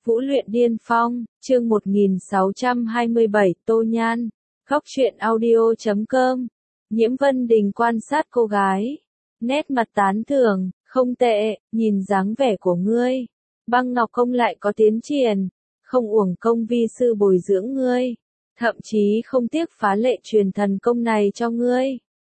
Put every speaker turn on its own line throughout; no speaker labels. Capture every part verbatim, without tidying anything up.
Vũ luyện điên phong, chương một nghìn sáu trăm hai mươi bảy, Tô Nhan. Góc truyện audio chấm com. Nhiễm Vân Đình quan sát cô gái. Nét mặt tán thưởng, không tệ, nhìn dáng vẻ của ngươi. Băng Ngọc Công lại có tiến triển, không uổng công vi sư bồi dưỡng ngươi. Thậm chí không tiếc phá lệ truyền thần công này cho ngươi.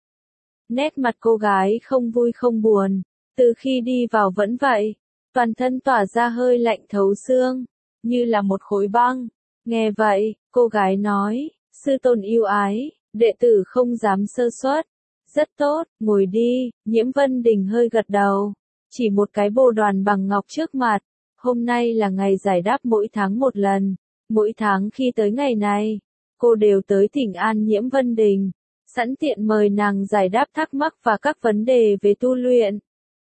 Nét mặt cô gái không vui không buồn, từ khi đi vào vẫn vậy. Toàn thân tỏa ra hơi lạnh thấu xương, như là một khối băng. Nghe vậy, cô gái nói, sư tôn yêu ái, đệ tử không dám sơ suất. Rất tốt, ngồi đi, Nhiễm Vân Đình hơi gật đầu. Chỉ một cái bồ đoàn bằng ngọc trước mặt. Hôm nay là ngày giải đáp mỗi tháng một lần. Mỗi tháng khi tới ngày này, cô đều tới thỉnh an Nhiễm Vân Đình. Sẵn tiện mời nàng giải đáp thắc mắc và các vấn đề về tu luyện.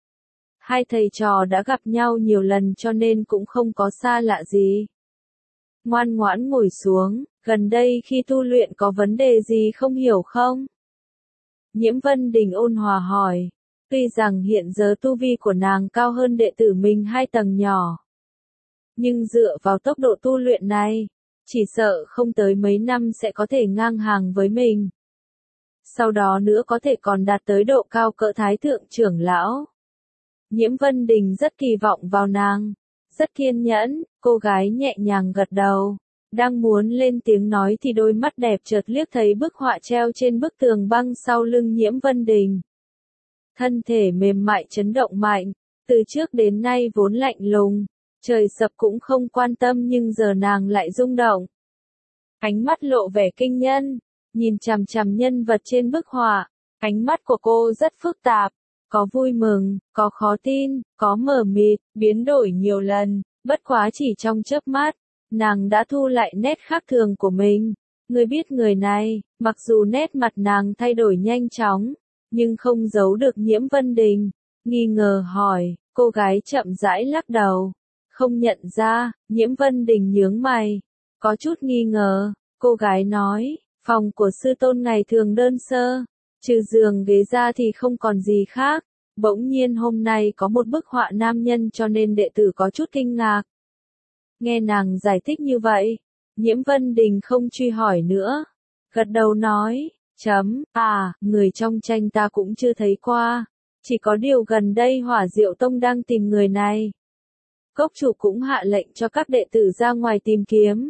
Hai thầy trò đã gặp nhau nhiều lần cho nên cũng không có xa lạ gì. Ngoan ngoãn ngồi xuống, gần đây khi tu luyện có vấn đề gì không hiểu không? Nhiễm Vân Đình ôn hòa hỏi, tuy rằng hiện giờ tu vi của nàng cao hơn đệ tử mình hai tầng nhỏ. Nhưng dựa vào tốc độ tu luyện này, chỉ sợ không tới mấy năm sẽ có thể ngang hàng với mình. Sau đó nữa có thể còn đạt tới độ cao cỡ thái thượng trưởng lão. Nhiễm Vân Đình rất kỳ vọng vào nàng, rất kiên nhẫn, cô gái nhẹ nhàng gật đầu. Đang muốn lên tiếng nói thì đôi mắt đẹp chợt liếc thấy bức họa treo trên bức tường băng sau lưng Nhiễm Vân Đình. Thân thể mềm mại chấn động mạnh, từ trước đến nay vốn lạnh lùng, trời sập cũng không quan tâm nhưng giờ nàng lại rung động. Ánh mắt lộ vẻ kinh nhân, nhìn chằm chằm nhân vật trên bức họa, ánh mắt của cô rất phức tạp. Có vui mừng, có khó tin, có mờ mịt, biến đổi nhiều lần, bất quá chỉ trong chớp mắt, nàng đã thu lại nét khác thường của mình. Người biết người này, mặc dù nét mặt nàng thay đổi nhanh chóng, nhưng không giấu được Nhiễm Vân Đình. Nghi ngờ hỏi, cô gái chậm rãi lắc đầu. Không nhận ra, Nhiễm Vân Đình nhướng mày. Có chút nghi ngờ, cô gái nói, phòng của sư tôn ngày thường đơn sơ. Trừ giường ghế ra thì không còn gì khác. Bỗng nhiên hôm nay có một bức họa nam nhân cho nên đệ tử có chút kinh ngạc. Nghe nàng giải thích như vậy, Nhiễm Vân Đình không truy hỏi nữa. Gật đầu nói, chấm, à, người trong tranh ta cũng chưa thấy qua. Chỉ có điều gần đây Hỏa Diệu Tông đang tìm người này. Cốc chủ cũng hạ lệnh cho các đệ tử ra ngoài tìm kiếm.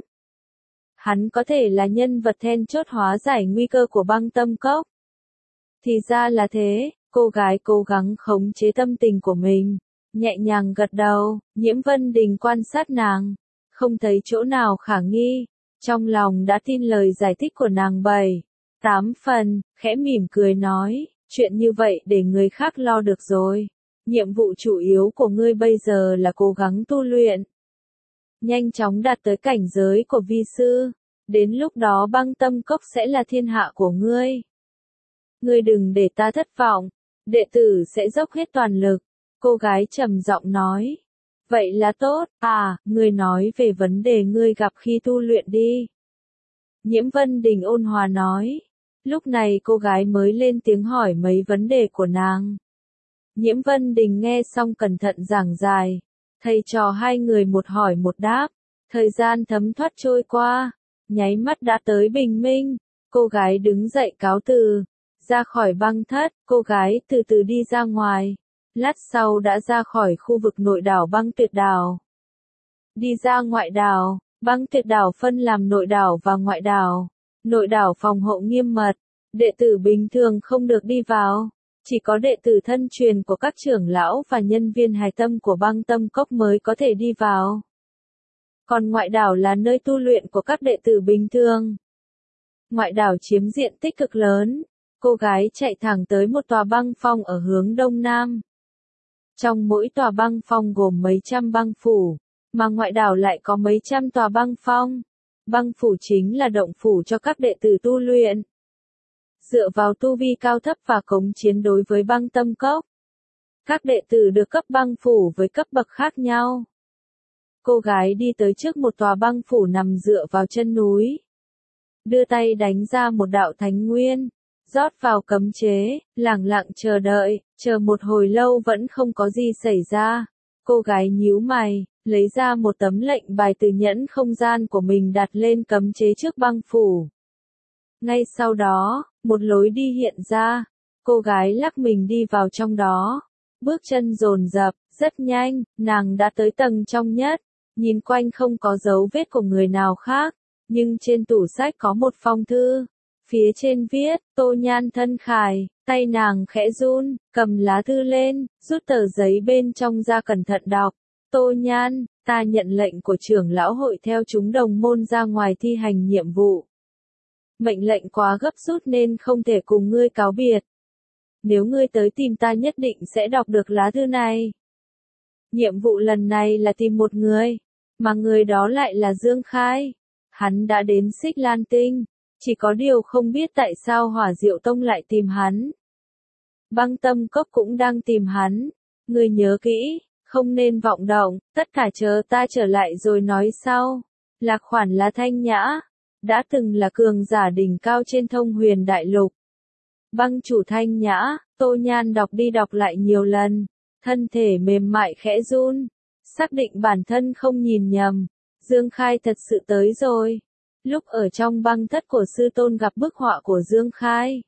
Hắn có thể là nhân vật then chốt hóa giải nguy cơ của Băng Tâm Cốc. Thì ra là thế, cô gái cố gắng khống chế tâm tình của mình, nhẹ nhàng gật đầu. Nhiễm Vân Đình quan sát nàng, không thấy chỗ nào khả nghi, trong lòng đã tin lời giải thích của nàng bảy, tám phần, khẽ mỉm cười nói, chuyện như vậy để người khác lo được rồi. Nhiệm vụ chủ yếu của ngươi bây giờ là cố gắng tu luyện, nhanh chóng đạt tới cảnh giới của vi sư, đến lúc đó Băng Tâm Cốc sẽ là thiên hạ của ngươi. Ngươi đừng để ta thất vọng, đệ tử sẽ dốc hết toàn lực, cô gái trầm giọng nói. Vậy là tốt, à, ngươi nói về vấn đề ngươi gặp khi tu luyện đi. Nhiễm Vân Đình ôn hòa nói. Lúc này cô gái mới lên tiếng hỏi mấy vấn đề của nàng. Nhiễm Vân Đình nghe xong cẩn thận giảng giải, thầy trò hai người một hỏi một đáp, thời gian thấm thoát trôi qua, nháy mắt đã tới bình minh, cô gái đứng dậy cáo từ. Ra khỏi băng thất, cô gái từ từ đi ra ngoài. Lát sau đã ra khỏi khu vực nội đảo Băng Tuyệt Đảo. Đi ra ngoại đảo, Băng Tuyệt Đảo phân làm nội đảo và ngoại đảo. Nội đảo phòng hộ nghiêm mật, đệ tử bình thường không được đi vào. Chỉ có đệ tử thân truyền của các trưởng lão và nhân viên hài tâm của Băng Tâm Cốc mới có thể đi vào. Còn ngoại đảo là nơi tu luyện của các đệ tử bình thường. Ngoại đảo chiếm diện tích cực lớn. Cô gái chạy thẳng tới một tòa băng phong ở hướng đông nam. Trong mỗi tòa băng phong gồm mấy trăm băng phủ, mà ngoại đảo lại có mấy trăm tòa băng phong. Băng phủ chính là động phủ cho các đệ tử tu luyện. Dựa vào tu vi cao thấp và cống chiến đối với Băng Tâm Cốc, các đệ tử được cấp băng phủ với cấp bậc khác nhau. Cô gái đi tới trước một tòa băng phủ nằm dựa vào chân núi. Đưa tay đánh ra một đạo thánh nguyên. Rót vào cấm chế, lẳng lặng chờ đợi, chờ một hồi lâu vẫn không có gì xảy ra. Cô gái nhíu mày, lấy ra một tấm lệnh bài từ nhẫn không gian của mình đặt lên cấm chế trước băng phủ. Ngay sau đó, một lối đi hiện ra, cô gái lắc mình đi vào trong đó. Bước chân dồn dập, rất nhanh, nàng đã tới tầng trong nhất, nhìn quanh không có dấu vết của người nào khác, nhưng trên tủ sách có một phong thư. Phía trên viết, Tô Nhan thân khải, tay nàng khẽ run, cầm lá thư lên, rút tờ giấy bên trong ra cẩn thận đọc. Tô Nhan, ta nhận lệnh của trưởng lão hội theo chúng đồng môn ra ngoài thi hành nhiệm vụ. Mệnh lệnh quá gấp rút nên không thể cùng ngươi cáo biệt. Nếu ngươi tới tìm ta nhất định sẽ đọc được lá thư này. Nhiệm vụ lần này là tìm một người, mà người đó lại là Dương Khai. Hắn đã đến Xích Lan Tinh, chỉ có điều không biết tại sao Hỏa Diệu Tông lại tìm hắn. Băng Tâm Cốc cũng đang tìm hắn. Ngươi nhớ kỹ, không nên vọng động, tất cả chờ ta trở lại rồi nói sau. Lạc Khoản là Thanh Nhã, đã từng là cường giả đỉnh cao trên Thông Huyền Đại Lục. Băng chủ Thanh Nhã, Tô Nhan đọc đi đọc lại nhiều lần, thân thể mềm mại khẽ run, xác định bản thân không nhìn nhầm, Dương Khai thật sự tới rồi. Lúc ở trong băng thất của sư tôn gặp bức họa của Dương Khai,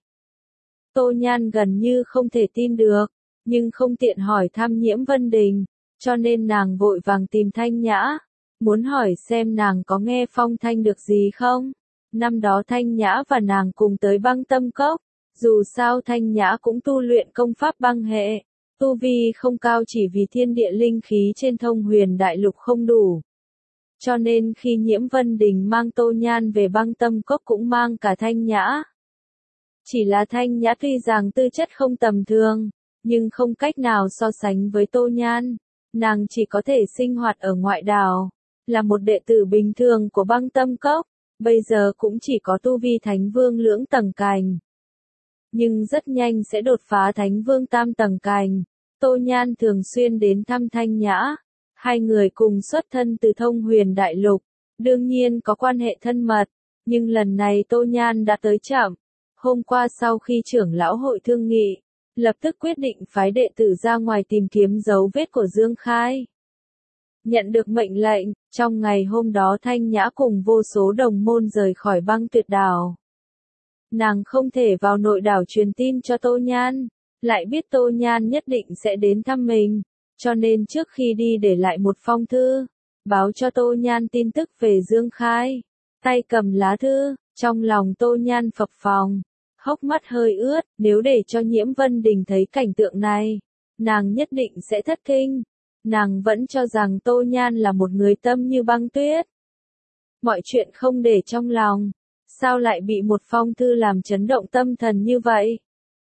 Tô Nhan gần như không thể tin được, nhưng không tiện hỏi thăm Nhiễm Vân Đình, cho nên nàng vội vàng tìm Thanh Nhã, muốn hỏi xem nàng có nghe phong thanh được gì không. Năm đó Thanh Nhã và nàng cùng tới Băng Tâm Cốc, dù sao Thanh Nhã cũng tu luyện công pháp băng hệ, tu vi không cao chỉ vì thiên địa linh khí trên Thông Huyền Đại Lục không đủ. Cho nên khi Nhiễm Vân Đình mang Tô Nhan về Băng Tâm Cốc cũng mang cả Thanh Nhã. Chỉ là Thanh Nhã tuy rằng tư chất không tầm thường, nhưng không cách nào so sánh với Tô Nhan. Nàng chỉ có thể sinh hoạt ở ngoại đảo, là một đệ tử bình thường của Băng Tâm Cốc, bây giờ cũng chỉ có tu vi Thánh Vương lưỡng tầng cành. Nhưng rất nhanh sẽ đột phá Thánh Vương tam tầng cành. Tô Nhan thường xuyên đến thăm Thanh Nhã. Hai người cùng xuất thân từ Thông Huyền Đại Lục, đương nhiên có quan hệ thân mật, nhưng lần này Tô Nhan đã tới chậm. Hôm qua sau khi trưởng lão hội thương nghị, lập tức quyết định phái đệ tử ra ngoài tìm kiếm dấu vết của Dương Khai. Nhận được mệnh lệnh, trong ngày hôm đó Thanh Nhã cùng vô số đồng môn rời khỏi Băng Tuyệt Đảo. Nàng không thể vào nội đảo truyền tin cho Tô Nhan, lại biết Tô Nhan nhất định sẽ đến thăm mình, cho nên trước khi đi để lại một phong thư, báo cho Tô Nhan tin tức về Dương Khai. Tay cầm lá thư, trong lòng Tô Nhan phập phồng, hốc mắt hơi ướt, nếu để cho Nhiễm Vân Đình thấy cảnh tượng này, nàng nhất định sẽ thất kinh. Nàng vẫn cho rằng Tô Nhan là một người tâm như băng tuyết. Mọi chuyện không để trong lòng, sao lại bị một phong thư làm chấn động tâm thần như vậy?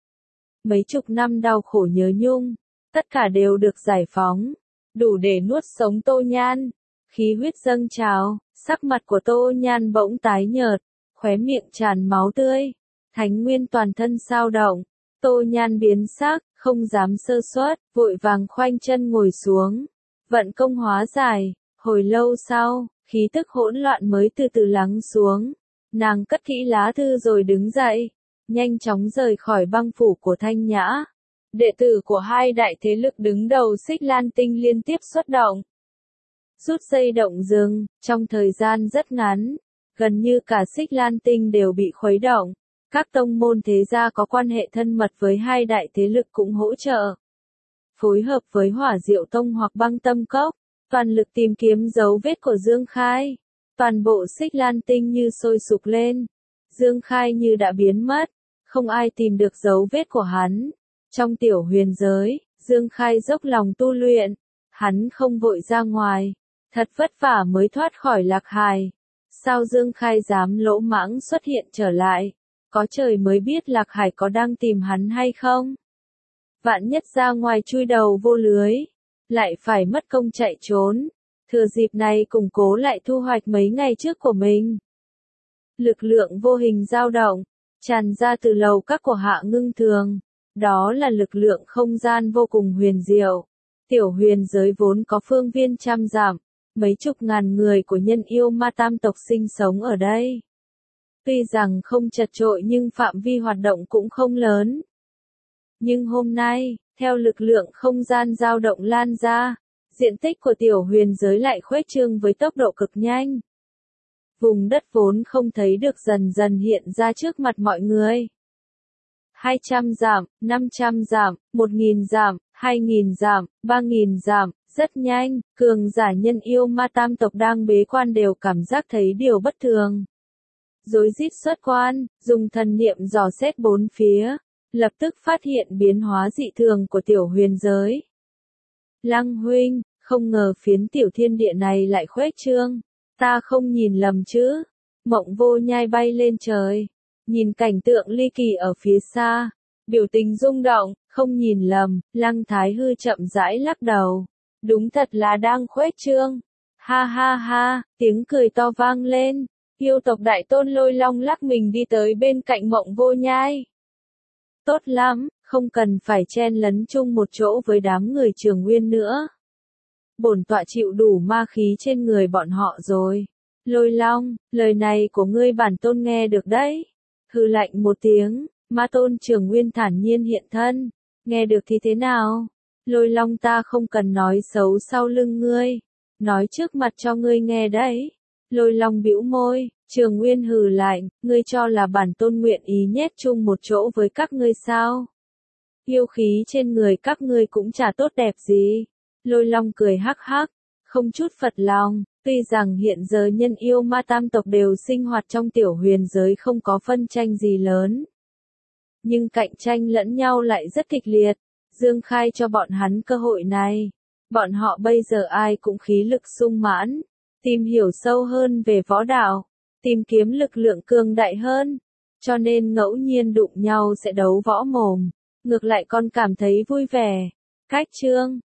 Mấy chục năm đau khổ nhớ nhung, tất cả đều được giải phóng, đủ để nuốt sống Tô Nhan. Khí huyết dâng trào, sắc mặt của Tô Nhan bỗng tái nhợt, khóe miệng tràn máu tươi, thánh nguyên toàn thân xao động. Tô Nhan biến sắc, không dám sơ suất, vội vàng khoanh chân ngồi xuống, vận công hóa giải. Hồi lâu sau, khí tức hỗn loạn mới từ từ lắng xuống, nàng cất kỹ lá thư rồi đứng dậy, nhanh chóng rời khỏi băng phủ của Thanh Nhã. Đệ tử của hai đại thế lực đứng đầu Xích Lan Tinh liên tiếp xuất động, rút dây động rừng, trong thời gian rất ngắn, gần như cả Xích Lan Tinh đều bị khuấy động. Các tông môn thế gia có quan hệ thân mật với hai đại thế lực cũng hỗ trợ, phối hợp với Hỏa Diệu Tông hoặc Băng Tâm Cốc, toàn lực tìm kiếm dấu vết của Dương Khai. Toàn bộ Xích Lan Tinh như sôi sục lên, Dương Khai như đã biến mất, không ai tìm được dấu vết của hắn. Trong tiểu huyền giới, Dương Khai dốc lòng tu luyện, hắn không vội ra ngoài, thật vất vả mới thoát khỏi Lạc Hải. Sao Dương Khai dám lỗ mãng xuất hiện trở lại? Có trời mới biết Lạc Hải có đang tìm hắn hay không? Vạn nhất ra ngoài chui đầu vô lưới, lại phải mất công chạy trốn. Thừa dịp này củng cố lại thu hoạch mấy ngày trước của mình. Lực lượng vô hình dao động, tràn ra từ lầu các của Hạ Ngưng Thường. Đó là lực lượng không gian vô cùng huyền diệu. Tiểu huyền giới vốn có phương viên trăm dặm, mấy chục ngàn người của nhân yêu ma tam tộc sinh sống ở đây. Tuy rằng không chật chội nhưng phạm vi hoạt động cũng không lớn. Nhưng hôm nay, theo lực lượng không gian dao động lan ra, diện tích của tiểu huyền giới lại khuếch trương với tốc độ cực nhanh. Vùng đất vốn không thấy được dần dần hiện ra trước mặt mọi người. hai trăm dặm, năm trăm dặm, một nghìn dặm, hai nghìn dặm, ba nghìn dặm, rất nhanh, cường giả nhân yêu ma tam tộc đang bế quan đều cảm giác thấy điều bất thường. Rối rít xuất quan, dùng thần niệm dò xét bốn phía, lập tức phát hiện biến hóa dị thường của tiểu huyền giới. Lăng huynh, không ngờ phiến tiểu thiên địa này lại khuếch trương, ta không nhìn lầm chứ? Mộng Vô Nhai bay lên trời, nhìn cảnh tượng ly kỳ ở phía xa, biểu tình rung động, không nhìn lầm. Lăng Thái Hư chậm rãi lắc đầu, đúng thật là đang khuếch trương. Ha ha ha, tiếng cười to vang lên, yêu tộc đại tôn Lôi Long lắc mình đi tới bên cạnh Mộng Vô Nhai. Tốt lắm, không cần phải chen lấn chung một chỗ với đám người Trường Nguyên nữa. Bổn tọa chịu đủ ma khí trên người bọn họ rồi. Lôi Long, lời này của ngươi bản tôn nghe được đấy. Hừ lạnh một tiếng, ma tôn Trường Nguyên thản nhiên hiện thân. Nghe được thì thế nào? Lôi Long ta không cần nói xấu sau lưng ngươi. Nói trước mặt cho ngươi nghe đấy. Lôi Long bĩu môi, Trường Nguyên hừ lạnh, ngươi cho là bản tôn nguyện ý nhét chung một chỗ với các ngươi sao? Yêu khí trên người các ngươi cũng chả tốt đẹp gì. Lôi Long cười hắc hắc, không chút phật lòng, tuy rằng hiện giờ nhân yêu ma tam tộc đều sinh hoạt trong tiểu huyền giới không có phân tranh gì lớn. Nhưng cạnh tranh lẫn nhau lại rất kịch liệt, Dương khai cho bọn hắn cơ hội này. Bọn họ bây giờ ai cũng khí lực sung mãn, tìm hiểu sâu hơn về võ đạo, tìm kiếm lực lượng cường đại hơn, cho nên ngẫu nhiên đụng nhau sẽ đấu võ mồm, ngược lại còn cảm thấy vui vẻ. Cách chương